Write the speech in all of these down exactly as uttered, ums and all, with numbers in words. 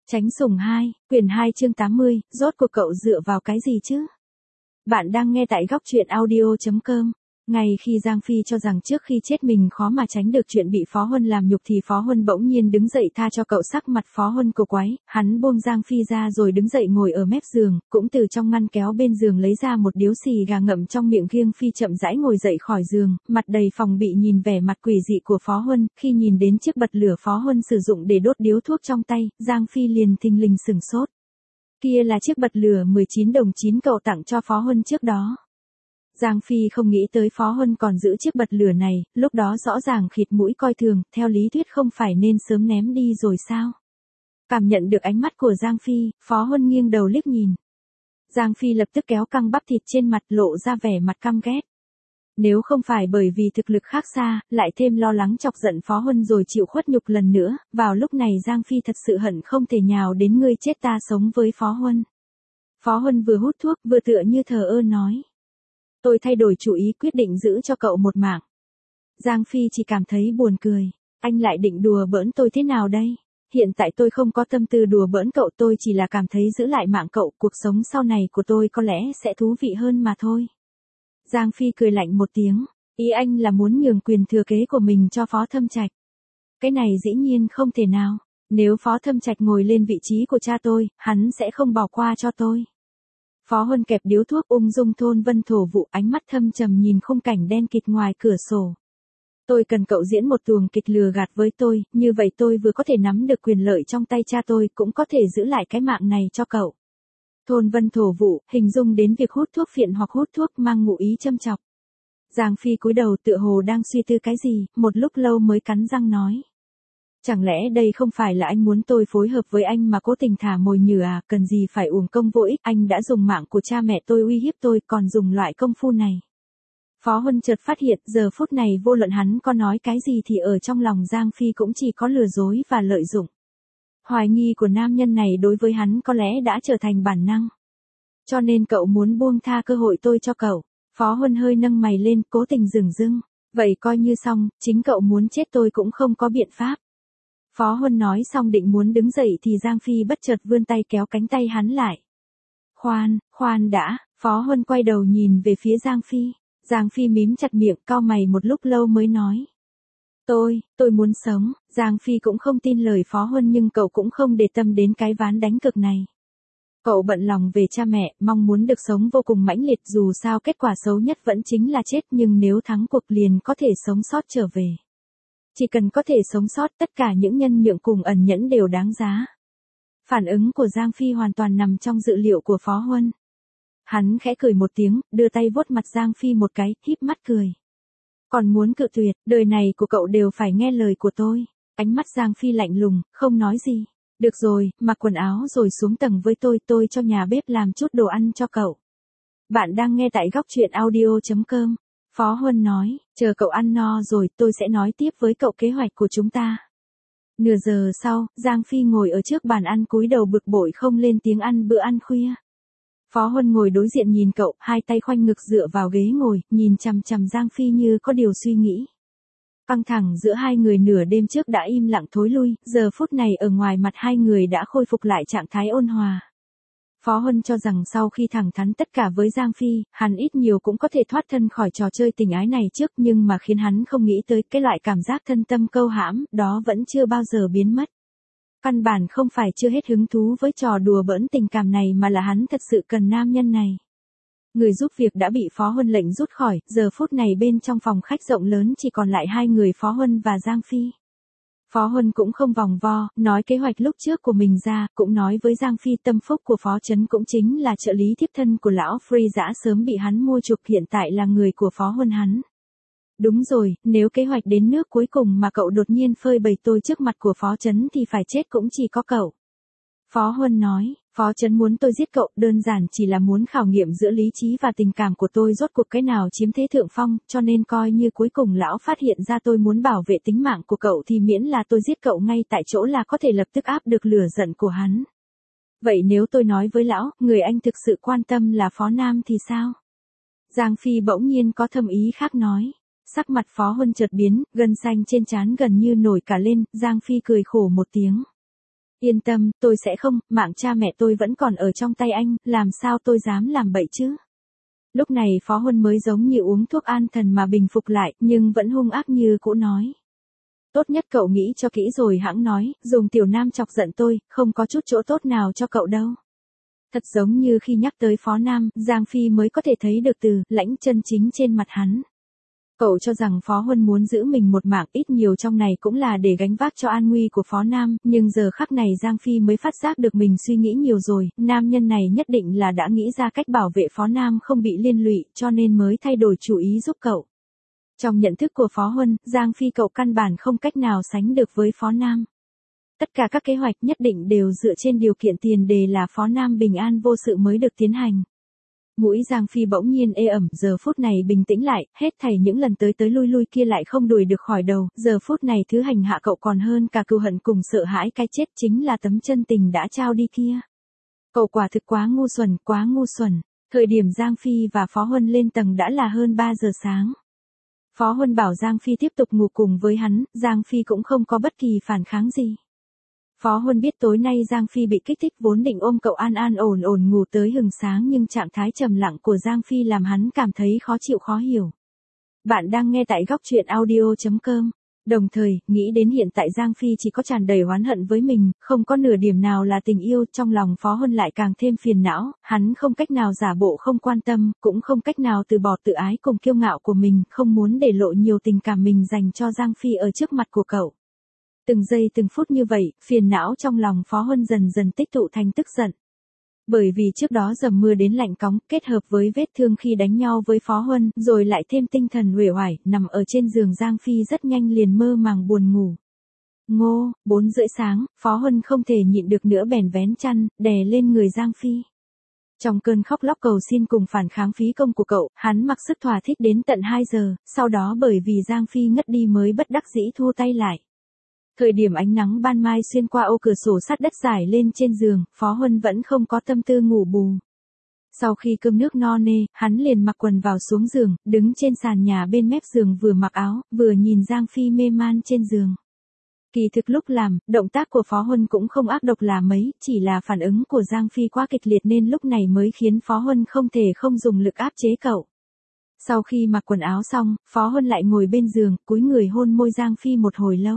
Tránh sủng hai, quyển hai chương tám mươi, rốt cuộc cậu dựa vào cái gì chứ? Bạn đang nghe tại góc truyện audio chấm com. Ngay khi Giang Phi cho rằng trước khi chết mình khó mà tránh được chuyện bị Phó Huân làm nhục thì Phó Huân bỗng nhiên đứng dậy tha cho cậu. Sắc mặt Phó Huân cổ quái, hắn buông Giang Phi ra rồi đứng dậy ngồi ở mép giường, cũng từ trong ngăn kéo bên giường lấy ra một điếu xì gà ngậm trong miệng. Riêng Phi chậm rãi ngồi dậy khỏi giường, mặt đầy phòng bị nhìn vẻ mặt quỷ dị của Phó Huân. Khi nhìn đến chiếc bật lửa Phó Huân sử dụng để đốt điếu thuốc trong tay, Giang Phi liền thình lình sửng sốt. Kia là chiếc bật lửa mười chín đồng chín cậu tặng cho Phó Huân trước đó. Giang Phi không nghĩ tới Phó Huân còn giữ chiếc bật lửa này, lúc đó rõ ràng khịt mũi coi thường, theo lý thuyết không phải nên sớm ném đi rồi sao? Cảm nhận được ánh mắt của Giang Phi, Phó Huân nghiêng đầu liếc nhìn. Giang Phi lập tức kéo căng bắp thịt trên mặt, lộ ra vẻ mặt căm ghét. Nếu không phải bởi vì thực lực khác xa, lại thêm lo lắng chọc giận Phó Huân rồi chịu khuất nhục lần nữa, vào lúc này Giang Phi thật sự hận không thể nhào đến ngươi chết ta sống với Phó Huân. Phó Huân vừa hút thuốc vừa tựa như thờ ơ nói. Tôi thay đổi chủ ý, quyết định giữ cho cậu một mạng. Giang Phi chỉ cảm thấy buồn cười. Anh lại định đùa bỡn tôi thế nào đây? Hiện tại tôi không có tâm tư đùa bỡn cậu, tôi chỉ là cảm thấy giữ lại mạng cậu, cuộc sống sau này của tôi có lẽ sẽ thú vị hơn mà thôi. Giang Phi cười lạnh một tiếng. Ý anh là muốn nhường quyền thừa kế của mình cho Phó Thâm Trạch. Cái này dĩ nhiên không thể nào. Nếu Phó Thâm Trạch ngồi lên vị trí của cha tôi, hắn sẽ không bỏ qua cho tôi. Phó Huân kẹp điếu thuốc ung dung thôn vân thổ vụ, ánh mắt thâm trầm nhìn khung cảnh đen kịt ngoài cửa sổ. Tôi cần cậu diễn một tuồng kịch lừa gạt với tôi, như vậy tôi vừa có thể nắm được quyền lợi trong tay cha tôi, cũng có thể giữ lại cái mạng này cho cậu. Thôn vân thổ vụ, hình dung đến việc hút thuốc phiện hoặc hút thuốc mang ngụ ý châm chọc. Giang Phi cúi đầu tựa hồ đang suy tư cái gì, một lúc lâu mới cắn răng nói. Chẳng lẽ đây không phải là anh muốn tôi phối hợp với anh mà cố tình thả mồi nhử à, cần gì phải uổng công vô ích, anh đã dùng mạng của cha mẹ tôi uy hiếp tôi, còn dùng loại công phu này. Phó Huân chợt phát hiện, giờ phút này vô luận hắn có nói cái gì thì ở trong lòng Giang Phi cũng chỉ có lừa dối và lợi dụng. Hoài nghi của nam nhân này đối với hắn có lẽ đã trở thành bản năng. Cho nên cậu muốn buông tha cơ hội tôi cho cậu. Phó Huân hơi nâng mày lên, cố tình dửng dưng. Vậy coi như xong, chính cậu muốn chết tôi cũng không có biện pháp. Phó Huân nói xong định muốn đứng dậy thì Giang Phi bất chợt vươn tay kéo cánh tay hắn lại. Khoan, khoan đã, Phó Huân quay đầu nhìn về phía Giang Phi. Giang Phi mím chặt miệng, cau mày một lúc lâu mới nói. Tôi, tôi muốn sống. Giang Phi cũng không tin lời Phó Huân nhưng cậu cũng không để tâm đến cái ván đánh cược này. Cậu bận lòng về cha mẹ, mong muốn được sống vô cùng mãnh liệt, dù sao kết quả xấu nhất vẫn chính là chết, nhưng nếu thắng cuộc liền có thể sống sót trở về. Chỉ cần có thể sống sót, tất cả những nhân nhượng cùng ẩn nhẫn đều đáng giá. Phản ứng của Giang Phi hoàn toàn nằm trong dự liệu của Phó Huân. Hắn khẽ cười một tiếng, đưa tay vuốt mặt Giang Phi một cái, híp mắt cười. Còn muốn cự tuyệt, đời này của cậu đều phải nghe lời của tôi. Ánh mắt Giang Phi lạnh lùng, không nói gì. Được rồi, mặc quần áo rồi xuống tầng với tôi, tôi cho nhà bếp làm chút đồ ăn cho cậu. Bạn đang nghe tại góc truyện audio chấm com. Phó Huân nói, chờ cậu ăn no rồi tôi sẽ nói tiếp với cậu kế hoạch của chúng ta. Nửa giờ sau, Giang Phi ngồi ở trước bàn ăn cúi đầu bực bội không lên tiếng ăn bữa ăn khuya. Phó Huân ngồi đối diện nhìn cậu, hai tay khoanh ngực dựa vào ghế ngồi, nhìn chằm chằm Giang Phi như có điều suy nghĩ. Căng thẳng giữa hai người nửa đêm trước đã im lặng thối lui, giờ phút này ở ngoài mặt hai người đã khôi phục lại trạng thái ôn hòa. Phó Huân cho rằng sau khi thẳng thắn tất cả với Giang Phi, hắn ít nhiều cũng có thể thoát thân khỏi trò chơi tình ái này trước, nhưng mà khiến hắn không nghĩ tới cái loại cảm giác thân tâm câu hãm, đó vẫn chưa bao giờ biến mất. Căn bản không phải chưa hết hứng thú với trò đùa bỡn tình cảm này mà là hắn thật sự cần nam nhân này. Người giúp việc đã bị Phó Huân lệnh rút khỏi, giờ phút này bên trong phòng khách rộng lớn chỉ còn lại hai người Phó Huân và Giang Phi. Phó Huân cũng không vòng vo, nói kế hoạch lúc trước của mình ra, cũng nói với Giang Phi tâm phúc của Phó Trấn cũng chính là trợ lý thiếp thân của lão Free Dã sớm bị hắn mua chuộc, hiện tại là người của Phó Huân hắn. Đúng rồi, nếu kế hoạch đến nước cuối cùng mà cậu đột nhiên phơi bày tôi trước mặt của Phó Trấn thì phải chết cũng chỉ có cậu. Phó Huân nói, Phó Trấn muốn tôi giết cậu, đơn giản chỉ là muốn khảo nghiệm giữa lý trí và tình cảm của tôi rốt cuộc cái nào chiếm thế thượng phong, cho nên coi như cuối cùng lão phát hiện ra tôi muốn bảo vệ tính mạng của cậu thì miễn là tôi giết cậu ngay tại chỗ là có thể lập tức áp được lửa giận của hắn. Vậy nếu tôi nói với lão, người anh thực sự quan tâm là Phó Nam thì sao? Giang Phi bỗng nhiên có thâm ý khác nói. Sắc mặt Phó Huân chợt biến, gân xanh trên trán gần như nổi cả lên, Giang Phi cười khổ một tiếng. Yên tâm, tôi sẽ không, mạng cha mẹ tôi vẫn còn ở trong tay anh, làm sao tôi dám làm bậy chứ? Lúc này Phó Huân mới giống như uống thuốc an thần mà bình phục lại, nhưng vẫn hung ác như cũ nói. Tốt nhất cậu nghĩ cho kỹ rồi hãng nói, dùng Tiểu Nam chọc giận tôi, không có chút chỗ tốt nào cho cậu đâu. Thật giống như khi nhắc tới Phó Nam, Giang Phi mới có thể thấy được từ lãnh chân chính trên mặt hắn. Cậu cho rằng Phó Huân muốn giữ mình một mạng, ít nhiều trong này cũng là để gánh vác cho an nguy của Phó Nam, nhưng giờ khắc này Giang Phi mới phát giác được mình suy nghĩ nhiều rồi, nam nhân này nhất định là đã nghĩ ra cách bảo vệ Phó Nam không bị liên lụy, cho nên mới thay đổi chủ ý giúp cậu. Trong nhận thức của Phó Huân, Giang Phi cậu căn bản không cách nào sánh được với Phó Nam. Tất cả các kế hoạch nhất định đều dựa trên điều kiện tiền đề là Phó Nam bình an vô sự mới được tiến hành. Mũi Giang Phi bỗng nhiên ê ẩm, giờ phút này bình tĩnh lại, hết thảy những lần tới tới lui lui kia lại không đuổi được khỏi đầu, giờ phút này thứ hành hạ cậu còn hơn cả cừu hận cùng sợ hãi cái chết chính là tấm chân tình đã trao đi kia. Cậu quả thực quá ngu xuẩn, quá ngu xuẩn. Thời điểm Giang Phi và Phó Huân lên tầng đã là hơn ba giờ sáng. Phó Huân bảo Giang Phi tiếp tục ngủ cùng với hắn, Giang Phi cũng không có bất kỳ phản kháng gì. Phó Huân biết tối nay Giang Phi bị kích thích vốn định ôm cậu an an ổn ổn ngủ tới hừng sáng nhưng trạng thái trầm lặng của Giang Phi làm hắn cảm thấy khó chịu khó hiểu. Bạn đang nghe tại góc truyện audio chấm com. Đồng thời, nghĩ đến hiện tại Giang Phi chỉ có tràn đầy oán hận với mình, không có nửa điểm nào là tình yêu, trong lòng Phó Huân lại càng thêm phiền não, hắn không cách nào giả bộ không quan tâm, cũng không cách nào từ bỏ tự ái cùng kiêu ngạo của mình, không muốn để lộ nhiều tình cảm mình dành cho Giang Phi ở trước mặt của cậu. Từng giây từng phút như vậy, phiền não trong lòng Phó Huân dần dần tích tụ thành tức giận. Bởi vì trước đó dầm mưa đến lạnh cóng, kết hợp với vết thương khi đánh nhau với Phó Huân, rồi lại thêm tinh thần uể oải, nằm ở trên giường Giang Phi rất nhanh liền mơ màng buồn ngủ. Ngô, bốn rưỡi sáng, Phó Huân không thể nhịn được nữa bèn vén chăn, đè lên người Giang Phi. Trong cơn khóc lóc cầu xin cùng phản kháng phí công của cậu, hắn mặc sức thỏa thích đến tận hai giờ, sau đó bởi vì Giang Phi ngất đi mới bất đắc dĩ thua tay lại. Thời điểm ánh nắng ban mai xuyên qua ô cửa sổ sắt đất rải lên trên giường, Phó Huân vẫn không có tâm tư ngủ bù. Sau khi cơm nước no nê, hắn liền mặc quần vào xuống giường, đứng trên sàn nhà bên mép giường vừa mặc áo, vừa nhìn Giang Phi mê man trên giường. Kỳ thực lúc làm, động tác của Phó Huân cũng không ác độc là mấy, chỉ là phản ứng của Giang Phi quá kịch liệt nên lúc này mới khiến Phó Huân không thể không dùng lực áp chế cậu. Sau khi mặc quần áo xong, Phó Huân lại ngồi bên giường, cúi người hôn môi Giang Phi một hồi lâu.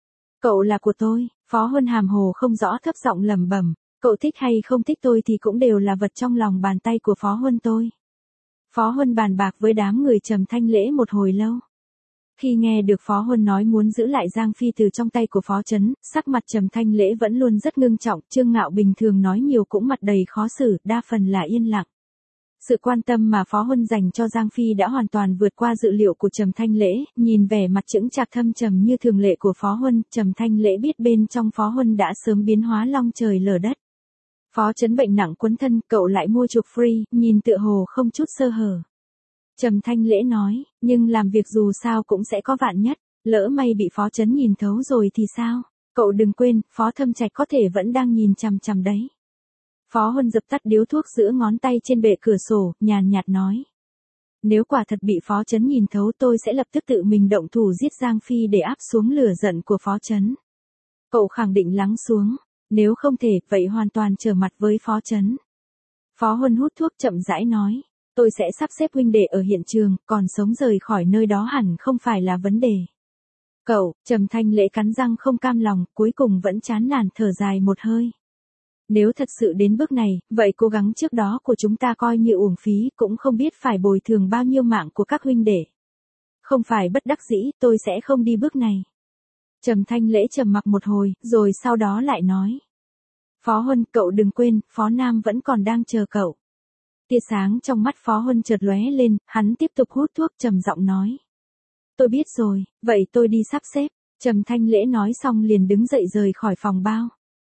Cậu là của tôi, Phó Huân hàm hồ không rõ thấp giọng lẩm bẩm, cậu thích hay không thích tôi thì cũng đều là vật trong lòng bàn tay của Phó Huân tôi. Phó Huân bàn bạc với đám người Trầm Thanh Lễ một hồi lâu. Khi nghe được Phó Huân nói muốn giữ lại Giang Phi từ trong tay của Phó Chấn, sắc mặt Trầm Thanh Lễ vẫn luôn rất ngưng trọng, Trương Ngạo bình thường nói nhiều cũng mặt đầy khó xử, đa phần là yên lặng. Sự quan tâm mà Phó Huân dành cho Giang Phi đã hoàn toàn vượt qua dự liệu của Trầm Thanh Lễ, nhìn vẻ mặt chững chạc thâm trầm như thường lệ của Phó Huân, Trầm Thanh Lễ biết bên trong Phó Huân đã sớm biến hóa long trời lở đất. Phó Chấn bệnh nặng quấn thân, cậu lại mua chuộc free, nhìn tựa hồ không chút sơ hở. Trầm Thanh Lễ nói, nhưng làm việc dù sao cũng sẽ có vạn nhất, lỡ may bị Phó Chấn nhìn thấu rồi thì sao? Cậu đừng quên, Phó Thâm Trạch có thể vẫn đang nhìn chằm chằm đấy. Phó Huân dập tắt điếu thuốc giữa ngón tay trên bệ cửa sổ, nhàn nhạt nói. Nếu quả thật bị Phó Chấn nhìn thấu tôi sẽ lập tức tự mình động thủ giết Giang Phi để áp xuống lửa giận của Phó Chấn. Cậu khẳng định lắng xuống, nếu không thể, vậy hoàn toàn trở mặt với Phó Chấn. Phó Huân hút thuốc chậm rãi nói, tôi sẽ sắp xếp huynh đệ ở hiện trường, còn sống rời khỏi nơi đó hẳn không phải là vấn đề. Cậu, Trầm Thanh Lễ cắn răng không cam lòng, cuối cùng vẫn chán nản thở dài một hơi. Nếu thật sự đến bước này, vậy cố gắng trước đó của chúng ta coi như uổng phí, cũng không biết phải bồi thường bao nhiêu mạng của các huynh đệ. Không phải bất đắc dĩ, tôi sẽ không đi bước này. Trầm Thanh Lễ trầm mặc một hồi, rồi sau đó lại nói. Phó Huân, cậu đừng quên, Phó Nam vẫn còn đang chờ cậu. Tia sáng trong mắt Phó Huân chợt lóe lên, hắn tiếp tục hút thuốc trầm giọng nói. Tôi biết rồi, vậy tôi đi sắp xếp. Trầm Thanh Lễ nói xong liền đứng dậy rời khỏi phòng bao.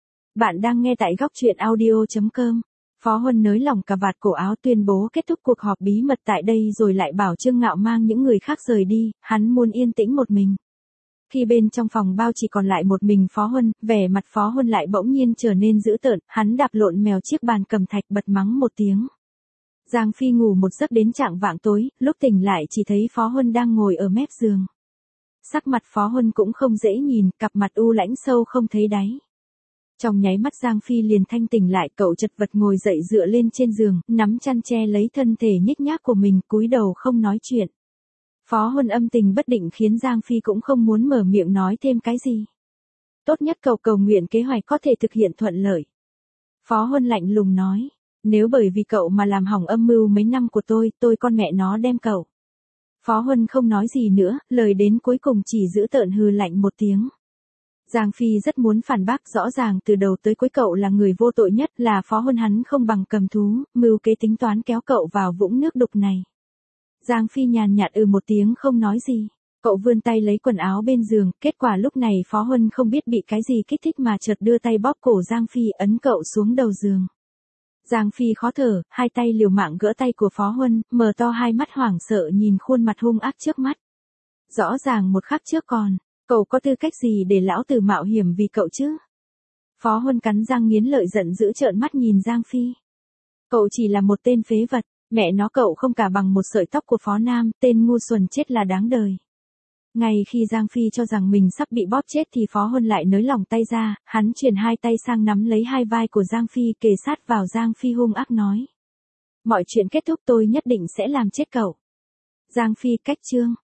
Bạn đang nghe tại góc truyện audio chấm com. Phó Huân nới lỏng cà vạt cổ áo tuyên bố kết thúc cuộc họp bí mật tại đây rồi lại bảo Trương Ngạo mang những người khác rời đi, hắn muốn yên tĩnh một mình. Khi bên trong phòng bao chỉ còn lại một mình Phó Huân, vẻ mặt Phó Huân lại bỗng nhiên trở nên dữ tợn, hắn đạp lộn mèo chiếc bàn cầm thạch bật mắng một tiếng. Giang Phi ngủ một giấc đến chạng vạng tối, lúc tỉnh lại chỉ thấy Phó Huân đang ngồi ở mép giường. Sắc mặt Phó Huân cũng không dễ nhìn, cặp mặt u lãnh sâu không thấy đáy. Trong nháy mắt Giang Phi liền thanh tỉnh lại, cậu chật vật ngồi dậy dựa lên trên giường, nắm chăn che lấy thân thể nhích nhác của mình, cúi đầu không nói chuyện. Phó Huân âm tình bất định khiến Giang Phi cũng không muốn mở miệng nói thêm cái gì. Tốt nhất cậu cầu nguyện kế hoạch có thể thực hiện thuận lợi. Phó Huân lạnh lùng nói, nếu bởi vì cậu mà làm hỏng âm mưu mấy năm của tôi, tôi con mẹ nó đem cậu. Phó Huân không nói gì nữa, lời đến cuối cùng chỉ giữ tợn hừ lạnh một tiếng. Giang Phi rất muốn phản bác, rõ ràng từ đầu tới cuối cậu là người vô tội nhất, là Phó Huân hắn không bằng cầm thú, mưu kế tính toán kéo cậu vào vũng nước đục này. Giang Phi nhàn nhạt ừ một tiếng không nói gì. Cậu vươn tay lấy quần áo bên giường, kết quả lúc này Phó Huân không biết bị cái gì kích thích mà chợt đưa tay bóp cổ Giang Phi, ấn cậu xuống đầu giường. Giang Phi khó thở, hai tay liều mạng gỡ tay của Phó Huân, mở to hai mắt hoảng sợ nhìn khuôn mặt hung ác trước mắt. Rõ ràng một khắc trước còn, cậu có tư cách gì để lão tử mạo hiểm vì cậu chứ? Phó Huân cắn răng nghiến lợi giận dữ trợn mắt nhìn Giang Phi. Cậu chỉ là một tên phế vật, mẹ nó cậu không cả bằng một sợi tóc của Phó Nam, tên ngu xuẩn chết là đáng đời. Ngay khi Giang Phi cho rằng mình sắp bị bóp chết thì Phó Huân lại nới lỏng tay ra, hắn chuyển hai tay sang nắm lấy hai vai của Giang Phi, kề sát vào Giang Phi hung ác nói. Mọi chuyện kết thúc tôi nhất định sẽ làm chết cậu. Giang Phi cách chương.